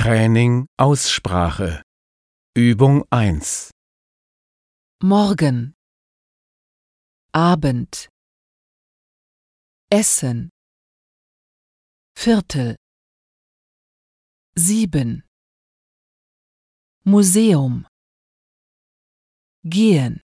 Training Aussprache. Übung 1. Morgen, Abend, Essen, Viertel, 7, Museum, gehen.